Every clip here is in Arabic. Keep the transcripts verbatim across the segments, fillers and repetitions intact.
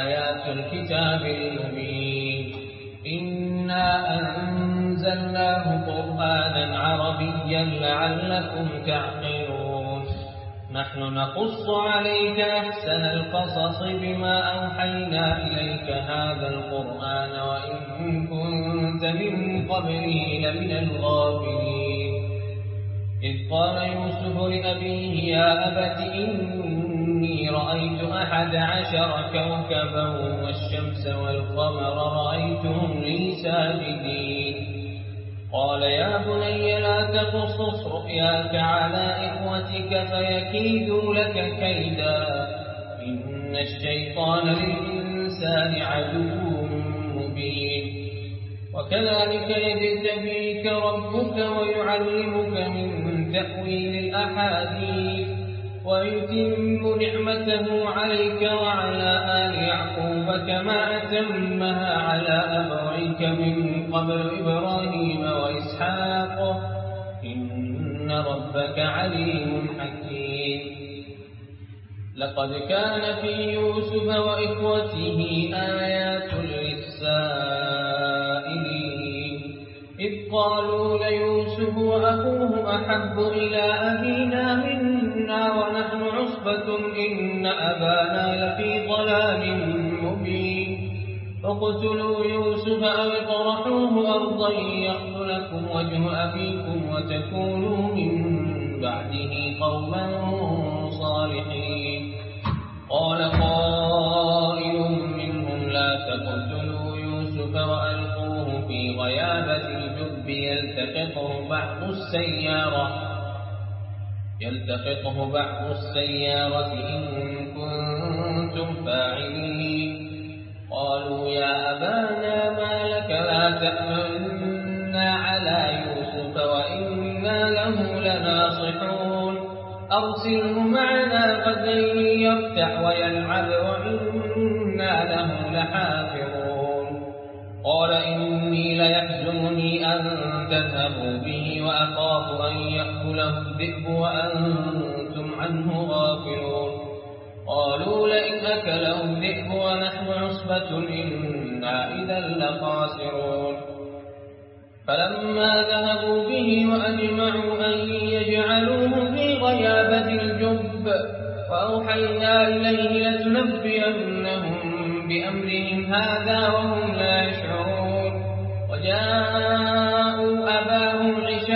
آيات الكتاب المبين إنا أنزلناه قرآنا عربيا لعلكم تعقلون نحن نقص عليك أحسن القصص بما أوحينا إليك هذا القرآن وإن كنت من قبله لمن الغافلين إذ قال يوسف لأبيه يا أبت إني رأيت أحد عشر كوكبا والشمس والقمر رأيتهم لي ساجدين قال يا بني لا تقصص رؤياك على إخوتك فيكيدوا لك كيدا إن الشيطان للإنسان عدو مبين وكذلك يجتبيك ربك ويعلمك من تأويل الأحاديث ويتم نعمته عليك وعلى آل يعقوب كما أتمها على أبويك من قبل إبراهيم وإسحاق إن ربك عليم حكيم لقد كان في يوسف وإخوته آيات للسائلين إذ قالوا ليوسف وأخوه أحب إلى أبينا منا ونحن عصبة إن أبانا لفي ضلال مبين فاقتلوا يوسف أو اطرحوه أرضا يخل لكم وجه أبيكم وتكونوا من بعده قوما صالحين قال قائل منهم لا تقتلوا يوسف وألقوه في غيابة الجب يلتقطه بعض السيارة يلتقطه بعض السيارة إن كنتم فاعلين قالوا يا أبانا ما لك لا تأمنا على يوسف وإنا له لناصحون أرسله معنا غدا يرتع ويلعب وإنا له لحافظون قال إني ليحزنني أن تذهبوا به وأخاف أن يأكله الذئب وأنتم عنه غافلون قالوا لئن أكله الذئب ونحن عصبة إنا إذا لخاسرون فلما ذهبوا به وأجمعوا أن يجعلوه في غيابة الجب وأوحينا إليه لتنبئنهم بأمرهم هذا وهم لا يشعرون وجاءوا أباهم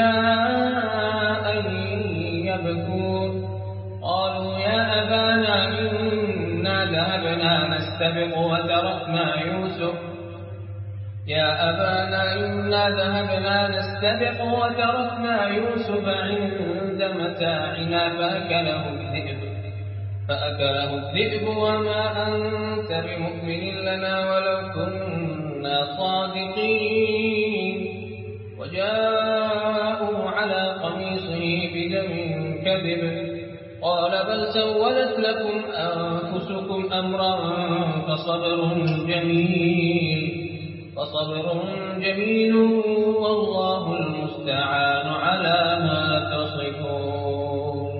عشاء يبكون قالوا يا أبانا إنا ذهبنا نستبق وتركنا يوسف يا أبانا إنا ذهبنا نستبق وتركنا يوسف عند متاعنا فأكله الذئب فأكله الذئب وما أنت بمؤمن لنا ولو كنا صادقين وجاءوا على قميصه بدم كذب قال بل سولت لكم أنفسكم أمرا فصبر جميل فصبر جميل والله المستعان على ما تصفون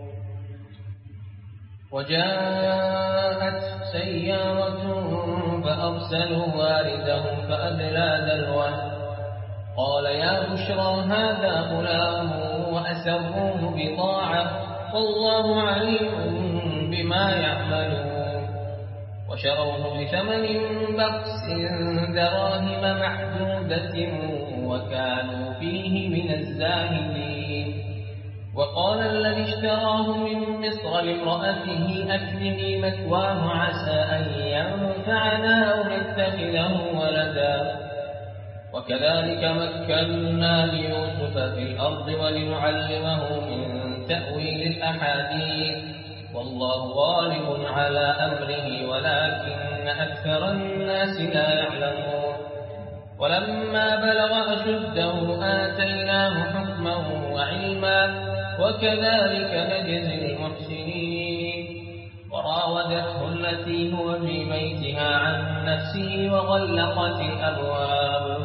وجاءت سيارة فأرسلوا واردهم فأدلى دلوه قال يا بشرى هذا غلام وأسروه بضاعة والله عليم بما يعملون وشروه بثمن بخس دراهم معدودة وكانوا فيه من الزاهدين وقال الذي اشتراه من مصر لامرأته أكرمي مثواه عسى أن ينفعنا أو نتخذه ولدا وكذلك مكنا ليوسف في الأرض ولنعلمه من تأويل الأحاديث والله غالب على أمره ولكن أكثر الناس لا يعلمون ولما بلغ أشده آتيناه حكما وعلما وكذلك نجزي المحسنين وراودته التي هو في بيتها عن نفسه وغلقت الأبواب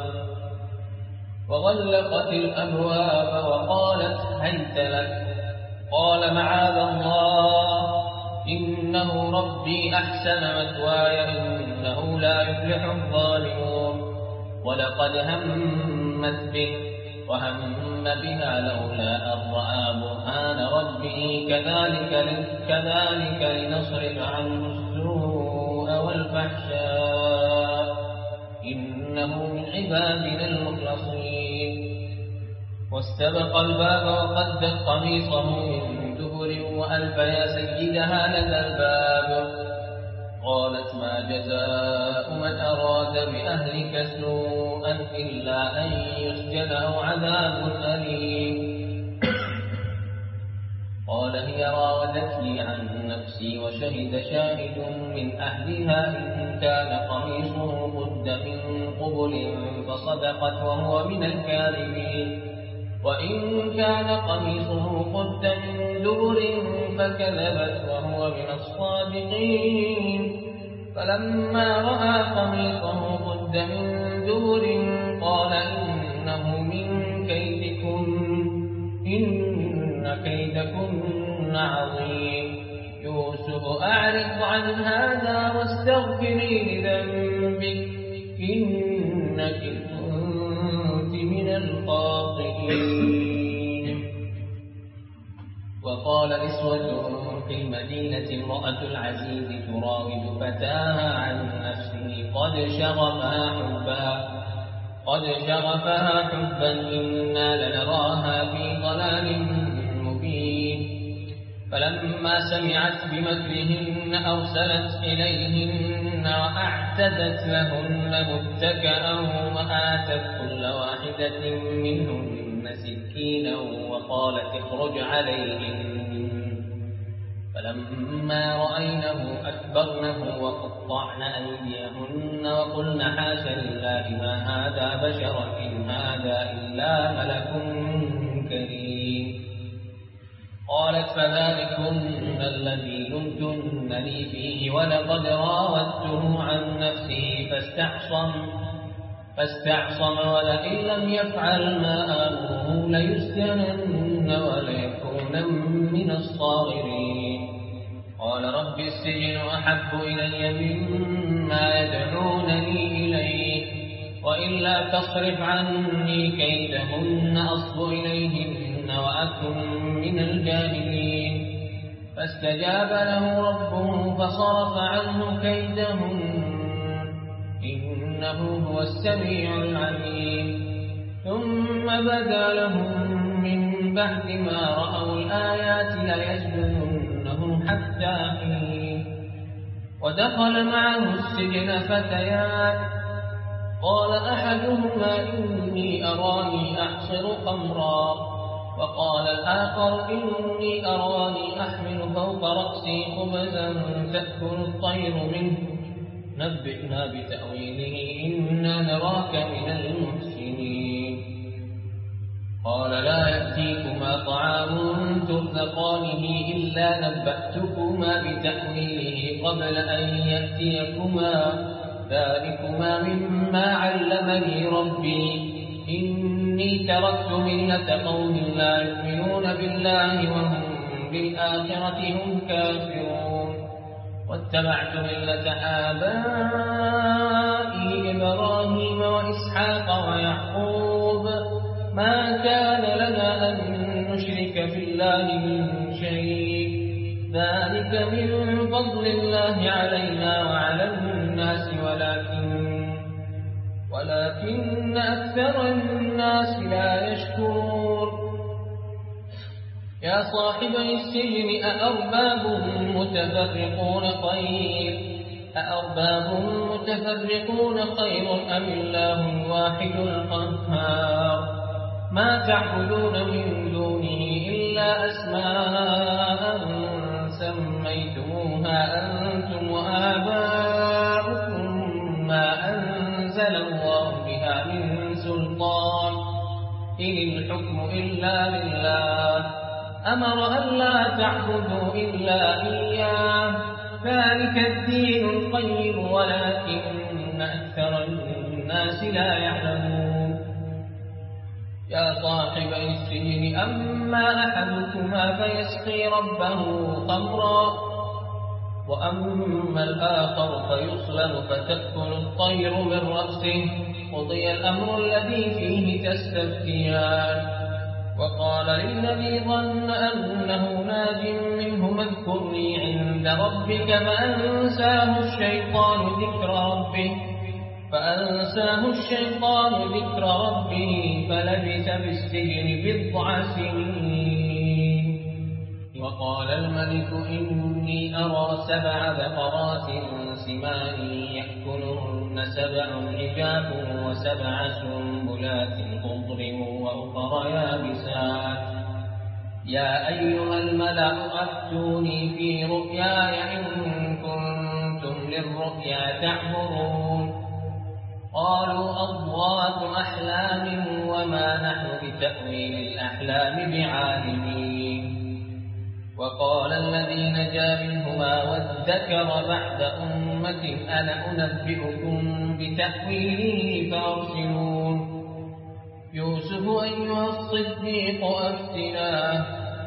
وغلقت الأبواب وقالت هيت لك قال معاذ الله إن إنه ربي أحسن مثواي إنه لا يفلح الظالمون ولقد همت به وهم بها لولا أن رأى برهان ربه كذلك, كذلك لنصرف عنه السوء والفحشاء إنه من عبادنا المخلصين واستبق الباب وقدت قميصه من دبر وألف يا سيدها لدى الباب قالت ما جزاء من أراد بأهلك سوءا إلا أن يسجن أو عذاب أليم قال هي راودتني عن نفسي وشهد شاهد من أهلها إن كان قميصه قد من قبل فصدقت وهو من الكاذبين وإن كان قميصه قد من دبر فكذبت وهو من الصادقين فلما رأى قميصه قد من دبر قال إنه من كيدكن إن كيدكن عظيم يوسف أعرض عن هذا واستغفري لذنبك إنك كنت من الخاطئين وقال نسوة في المدينة امرأة العزيز تراود فتاها عن نفسه قد شغفها حبا قد شغفها حبا إنا لنراها في ضلال مبين فلما سمعت بمكرهن أرسلت إليهن وأعتدت لهن متكئا وآتت كل واحدة منهن سكينا وقالت اخرج عليهن فلما رأينه أكبرنه وقطعن أيديهن وقلن حاش لله ما هذا بشرا إن هذا إلا ملك كريم قالت فذلكن الذي لمتنني فيه ولقد راودته عن نفسه فاستعصم فاستعصم ولئن لم يفعل ما آمره ليسجنن وليكون من الصاغرين قال رب السجن أحب إلي مما يدعونني إليه وإلا تصرف عني كيدهن أصب إليهن وأكن من الجاهلين فاستجاب له ربه فصرف عنه كيدهن إنه هو السميع العليم ثم بدا لهم من بعد ما رأوا الآيات ليسجننه حتى حين ودخل معه السجن فتيان قال أحدهما إني أراني أعصر خمرا وقال الآخر إني أراني أحمل فوق رأسي خبزا تأكل الطير منه نبئنا بتأويله إنا نراك من المحسنين قال لا يأتيكما طعام ترزقانه إلا نبأتكما بتأويله قبل أن يأتيكما ذلكما مما علمني ربي إني تركت ملة قوم لا يؤمنون بالله وهم بالآخرة هم كافرون واتبعت ملة آبائي إبراهيم وإسحاق ويعقوب ما كان لنا أن نشرك بالله من شيء ذلك من فضل الله علينا وعلى الناس ولكن ولكن أكثر الناس لا يشكرون يا صاحبي السجن أأرباب متفرقون خير أأرباب متفرقون خير أم الله الواحد القهار ما تعبدون من دونه إلا أسماء سميتموها أنتم وآباؤكم ما أنزل الله بها من سلطان إن الحكم إلا لله أمر أن لا تعبدوا إلا إياه ذلك الدين القيم ولكن أكثر الناس لا يعلمون يا صاحبي السجن أما أحدكما فيسقي ربه خمرا وأما الآخر فيصلب فتأكل الطير من رأسه قضي الأمر الذي فيه تستفتيان. وقال للذي ظن أنه ناج منه اذكرني عند ربك فأنساه الشيطان ذكر ربه فأنساه الشيطان ذكر ربه فلبث في السجن بضع سنين. وقال الملك إني أرى سبع بقرات سمان يأكلهن سبع عجاف وسبع سنبلات خضر وأخرى يابسات. يا أيها الملأ أفتوني في رؤياي إن كنتم للرؤيا تعبرون. قالوا أضغاث أحلام وما نحن بتأويل الأحلام بعالمين. وقال الذي نجا منهما وادكر بعد أمة أنا أنبئكم بتأويله فأرسلون. يوسف أيها الصديق أفتنا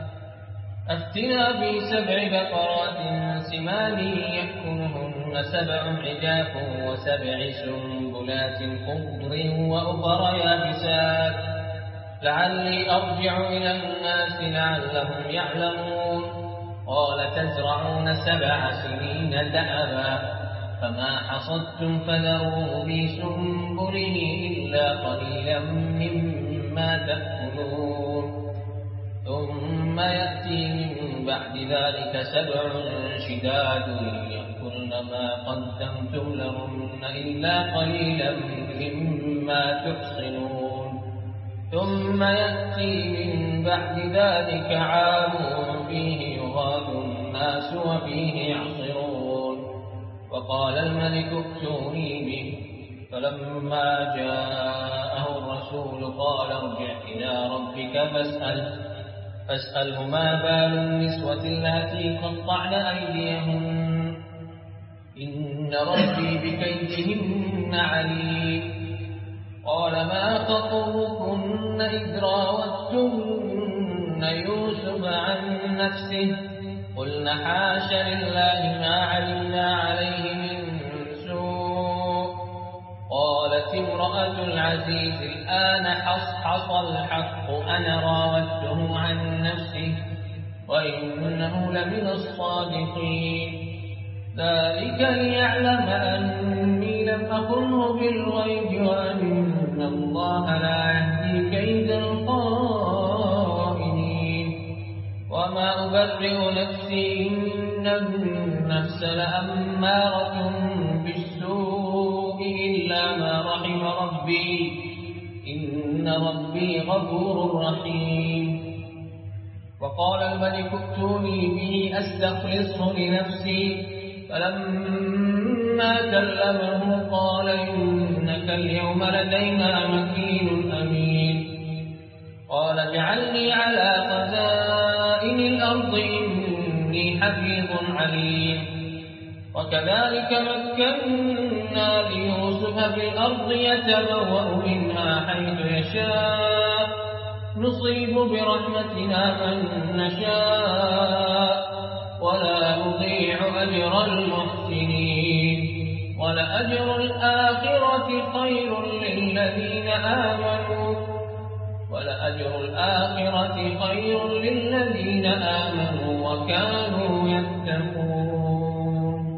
أفتنا في سبع بقرات سمان يأكلهن سبع عجاف وسبع سنبلات خضر وأخرى يابسات لعلي أرجع إلى الناس لعلهم يعلمون. قال تزرعون سبع سنين دأبا فما حصدتم فذروه في سنبله إلا قليلا مما تأكلون. ثم يأتي من بعد ذلك سبع شداد يأكلن ما قدمتم لهن إلا قليلا مما تحصنون. ثم يأتي من بعد ذلك عام فيه يغاث الناس وفيه يعصرون. وقال الملك ائتوني به فلما جاءه الرسول قال ارجع إلى ربك فاسأل فاسأله ما بال النسوة اللاتي قطعن أيديهن إن ربي بكيدهن عليم. قال ما خطبكن إذ راوتن يوسف عن نفسه قلنا حاش لله ما علمنا عليه من سوء. قالت امرأة العزيز الآن حصحص الحق أنا راودته عن نفسه وإنه لمن الصادقين. ذلك ليعلم أني لم أخنه بالغيب وأن الله لا يهدي كيد الخائنين. وما أبرئ نفسي إن النفس لأمارة بالسوء إلا ما رحم ربي إن ربي غفور رحيم. وقال الملك ائتوني به أستخلصه لنفسي فلما كلمه قال إنك اليوم لدينا مكين أمين. قال اجعلني على خزائن الأرض إني حفيظ عليم. وكذلك مكنا ليوسف في الأرض يتبوأ منها حيث يشاء نصيب برحمتنا من نشاء ولا نضيع أجر المحسنين. ولأجر الآخرة خير للذين آمنوا ولأجر الآخرة خير للذين آمنوا وكانوا يتقون.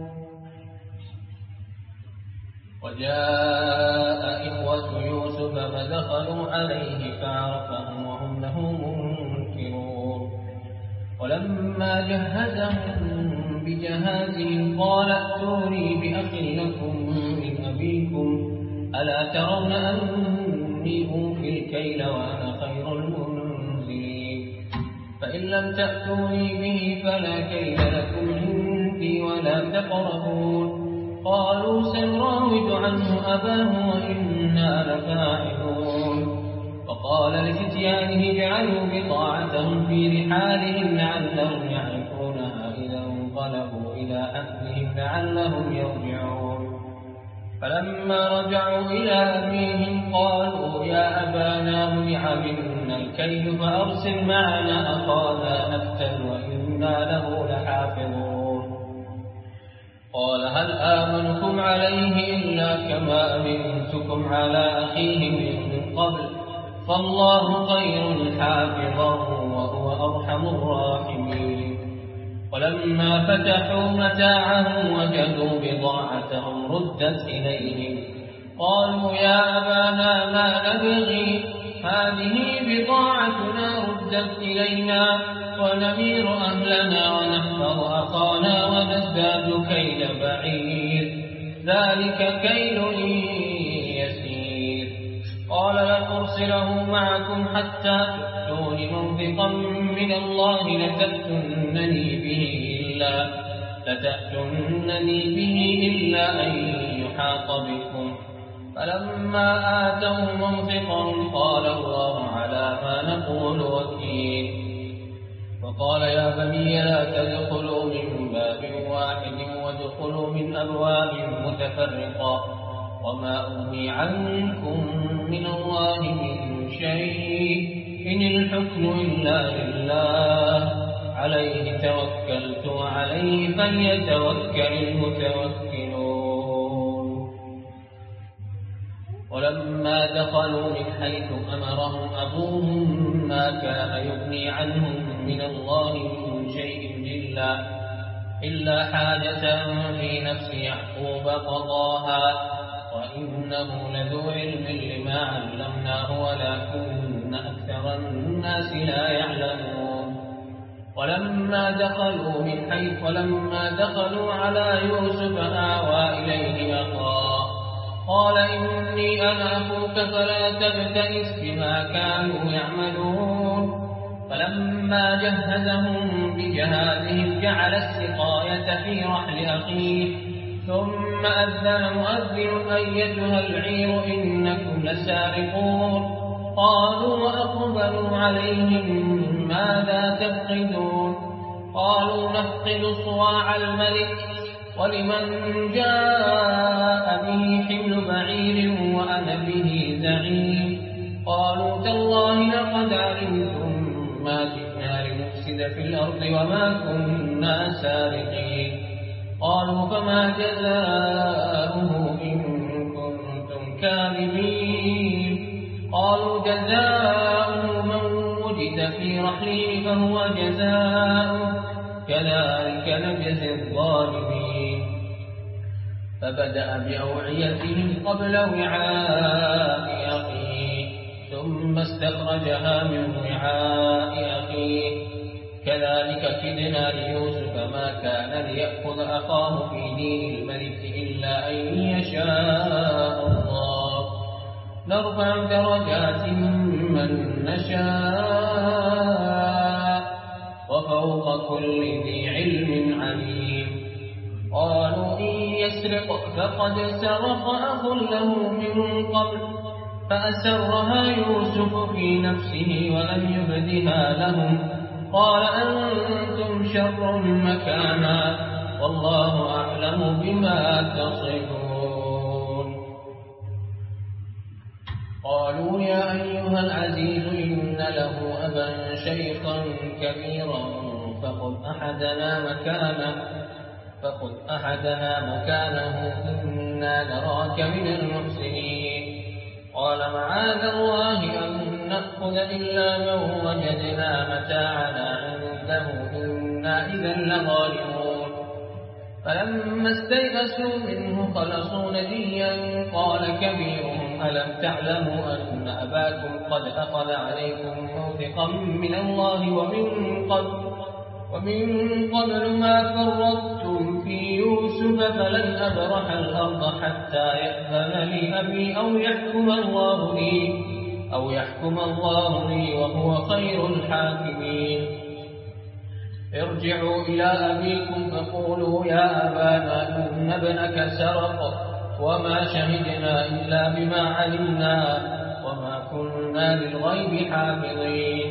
وجاء إخوة يوسف فدخلوا عليه فعرفهم وهم له منكرون. ولما جهزهم بجهازهم قال ائتوني بأخ لكم من أبيكم ألا ترون أني أوفي الكيل وأنا خير المنزلين. فإن لم تأتوني به فلا كيل لكم عندي ولا تقربون. قالوا سنراود عنه أباه وإنا لفاعلون. وقال لفتيانه اجعلوا بضاعتهم في رحالهم لعلهم يعرفونها إذا انقلبوا إلى أهلهم لعلهم يرجعون. فلما رجعوا إلى أبيهم قالوا يا أبانا منع منا الكيل فأرسل معنا أخانا نكتل وإنا له لحافظون. آمنكم عليه إلا كما أمنتكم على أخيه من قبل فالله خير حافظا وهو أرحم الراحمين. ولما فتحوا متاعهم وجدوا بضاعتهم ردت إليهم قالوا يا أبانا ما نبغي هذه بضاعتنا ردت إلينا ونمير أهلنا ونحفظ أخانا ونزداد كيل بعير ذلك كيل يسير. قال لن أرسله معكم حتى تؤتون موثقا من الله لتأتونني به إلا, لتأتونني به إلا أن يحاط بكم. فلما آتوا موثقهم قال الله على ما نقول وكيل. وقال يا بني لا تدخلوا من باب واحد وادخلوا من أبواب متفرقة وما أغني عنكم من الله من شيء إن الحكم إلا لله عليه توكلت وعليه فليتوكل المتوكلون. ولما دخلوا من حيث أمرهم أبوهم ما كان يغني عنهم من الله من شيء إلا, إلا حاجة في نفس يعقوب قضاها وإنه لذو علم لما علمناه ولكن أكثر الناس لا يعلمون. ولما دخلوا من حيث ولما دخلوا على يوسف آوى إليه أخاه قال إني أنا أخوك فلا تبتئس بما كانوا يعملون. فلما جهزهم بجهازهم جعل السقاية في رحل أخيه ثم أذن مؤذن أيتها العير إنكم لسارقون. قالوا وأقبلوا عليهم ماذا تفقدون قالوا نفقد صواع الملك ولمن جاء به حمل بعير وأنا به زعيم. قالوا تالله لقد علمتم ما جئنا لنفسد في الأرض وما كنا سارقين. قالوا فما جزاؤه إن كنتم كاذبين. قالوا جزاؤه من وجد في رحله فهو جزاؤه كذلك نجزي الظالمين. فبدأ بأوعيتهم قبل وعاء أخيه ثم استخرجها من وعاء أخيه كذلك كدنا ليوسف ما كان ليأخذ أخاه في دين الملك إلا أن يشاء الله نرفع درجات من نشاء وفوق كل ذي علم عليم. قالوا إن يسرق فقد سرق أخ له من قبل فأسرها يوسف في نفسه ولم يبدها لهم قال أنتم شر مكانا والله أعلم بما تصفون. قالوا يا أيها العزيز إن له أبا شيخا كبيرا فخذ أحدنا مكانه فخذ أحدنا مكانه إنا نراك من المحسنين. قال معاذ الله أن نأخذ إلا من وجدنا متاعنا عنده إنا إذا لظالمون. فلما استيئسوا منه خلصوا نجيا قال كبيرهم ألم تعلموا أن أباكم قد أخذ عليكم موثقا من الله ومن قبل ومن قبل ما فرطتم في يوسف فلن أبرح الأرض حتى يأذن لي أبي أو يحكم الله لي أو يحكم الله لي وهو خير الحاكمين. ارجعوا إلى أبيكم فقولوا يا أبانا إن ابنك سرق وما شهدنا إلا بما علمنا وما كنا للغيب حافظين.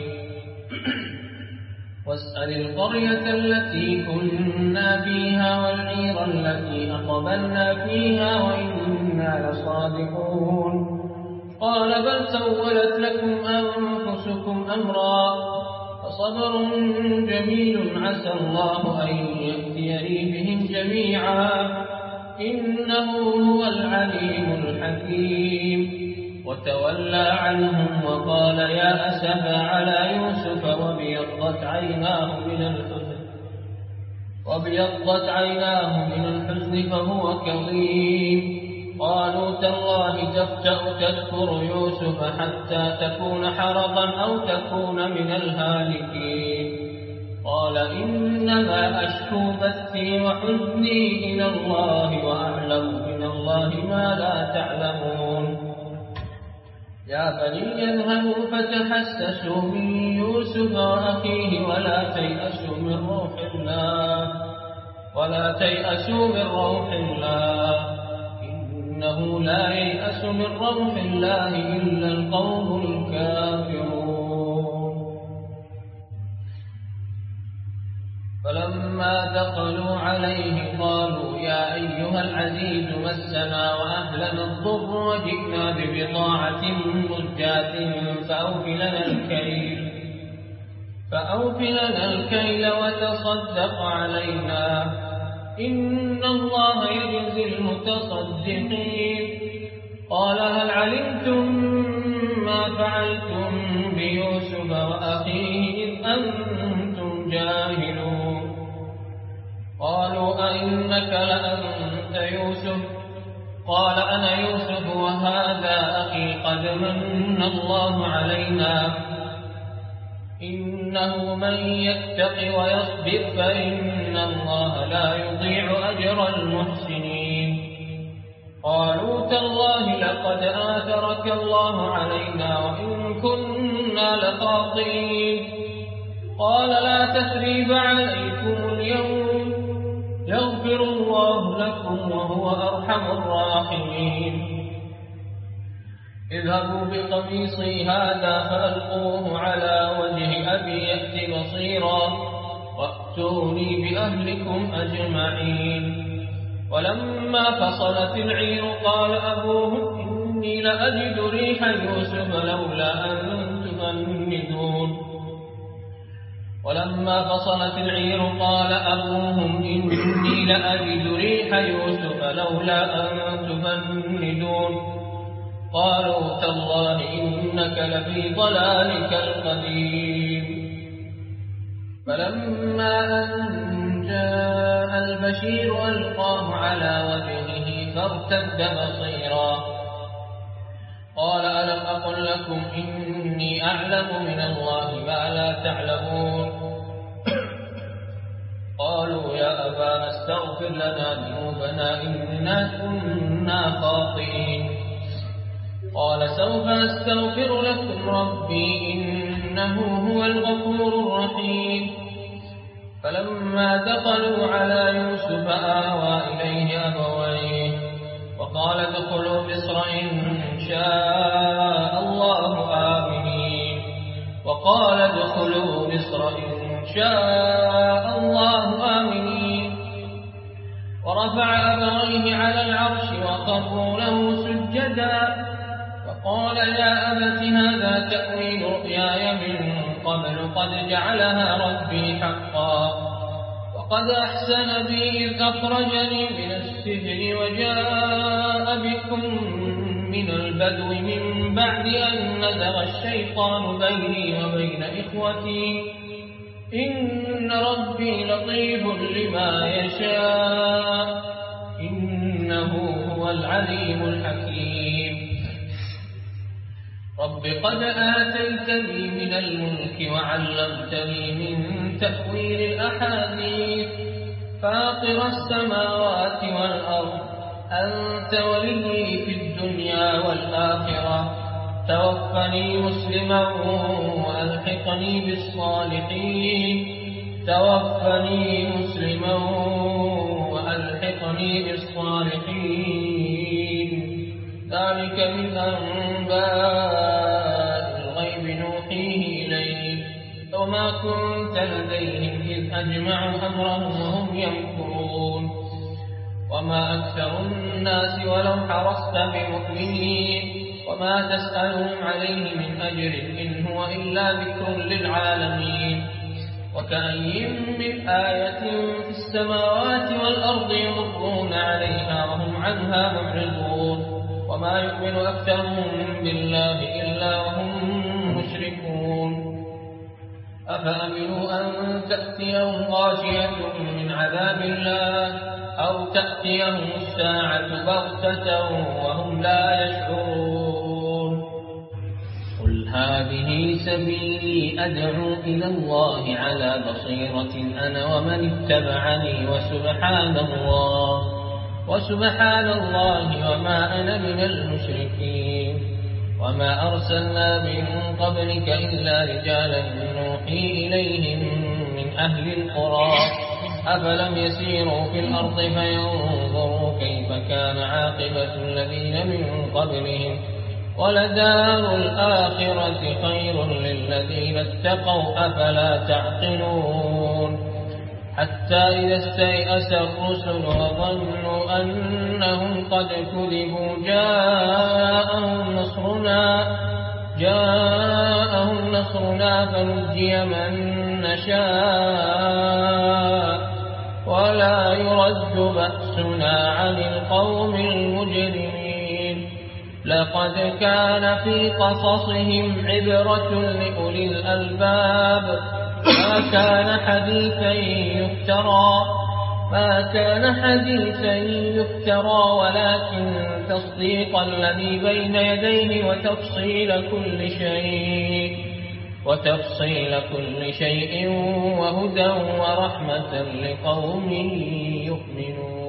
واسأل القرية التي كنا فيها والعير التي أقبلنا فيها وإنا لصادقون. قال بل سولت لكم أنفسكم أمرا فصبر جميل عسى الله أن يأتيني بهم جميعا إنه هو العليم الحكيم. وتولى عنهم وقال يا أسفا على يوسف وابيضت عيناه من الحزن وابيضت عيناه من الحزن فهو كظيم. قالوا تالله تفتأ تذكر يوسف حتى تكون حرضا أو تكون من الهالكين. قال إنما أشكو بثي وحزني إلى الله وأعلم من الله ما لا تعلمون. يا بني اذهبوا فتحسسوا من يوسف وأخيه ولا تيأسوا من روح الله ولا تيأسوا من روح الله إنه لا ييأس من روح الله إلا القوم الكافرون. فلما دخلوا عليه قالوا يا أيها العزيز مسنا وأهلنا الضر وجئنا ببضاعة مزجاة فأوف لنا الكيل فأوف لنا الكيل وتصدق علينا إن الله يجزي المتصدقين. قال هل علمتم ما فعلتم بيوسف وأخيه إذ أنتم جاهلون. قالوا أئنك لأنت يوسف قال أنا يوسف وهذا أخي قد من الله علينا إنه من يتق ويصبر فإن الله لا يضيع أجر المحسنين. قالوا تالله لقد آثرك الله علينا وإن كنا لخاطئين. قال لا تثريب عليكم اليوم يغفر الله لكم وهو أرحم الراحمين. اذهبوا بقميصي هذا فألقوه على وجه أبي يأت بصيرا وأتوني بأهلكم أجمعين. ولما فصلت العير قال أبوهم إني لأجد ريح يوسف لولا أن تفندون. ولما فصلت العير قال أبوهم إني لأجد ريح يوسف لولا أن تفندون. قالوا تالله إنك لفي ضلالك القديم. فلما أن جاء البشير ألقاه على وجهه فارتد بصيرا قال ألم أقل لكم إني أعلم من الله ما لا تعلمون. قالوا يا أبانا استغفر لنا ذنوبنا إنا كنا خاطئين. قال سوف أستغفر لكم ربي إنه هو الغفور الرحيم. فلما دخلوا على يوسف آوى إليه أبويه وقال ادخلوا مصر إن شاء الله آمنين وقال ادخلوا مصر إن شاء الله آمنين. ورفع أبويه على العرش وخروا له سجدا وقال يا أبت هذا تأويل رؤياي من قبل قد جعلها ربي حقا وقد أحسن بي إذ أخرجني من السجن وجاء بكم من البدو من بعد أن نزغ الشيطان بيني وبين إخوتي إن ربي لطيف لما يشاء إنه هو العليم الحكيم. رب قد آتيتني من الملك وعلمتني من تأويل الأحاديث فاطر السماوات والأرض أنت ولي في الدنيا والآخرة توفني مسلما وألحقني بالصالحين توفني مسلما وألحقني بالصالحين. ذلك من أنباء الغيب نوحيه إليك وما كنت لديهم إذ أجمعوا أمرهم وهم يمكرون. وما أكثر الناس ولو حرصت بمؤمنين وما تسألهم عليه من أجر إن هو إلا ذكر للعالمين. وكأي من آية في السماوات والأرض يمرون عليها وهم عنها معرضون وما يؤمن أكثرهم بالله إلا وهم مشركون أفأمنوا أن تأتيهم غاشية من عذاب الله أو تأتيهم الساعة بغتة وهم لا يشعرون قل هذه سبيلي أدعو إلى الله على بصيرة أنا ومن اتبعني وسبحان الله وسبحان الله وما أنا من المشركين وما أرسلنا من قبلك إلا رجالا نوحي إليهم من أهل القرى أفلم يسيروا في الأرض فينظروا كيف كان عاقبة الذين من قبلهم ولدار الآخرة خير للذين اتقوا أفلا تعقلون حتى إذا استيأس الرسل وظنوا أنهم قد كذبوا جاءهم نصرنا جاءهم نصرنا فنجي من نشاء ولا يرد بأسنا عن القوم المجرمين لقد كان في قصصهم عبرة لأولي الألباب ما كان حديثا يفترى ما كان حديثا يفترى ولكن تصديق الذي بين يديه وتفصيل كل شيء وتفصيل كل شيء وهدى ورحمة لقوم يؤمنون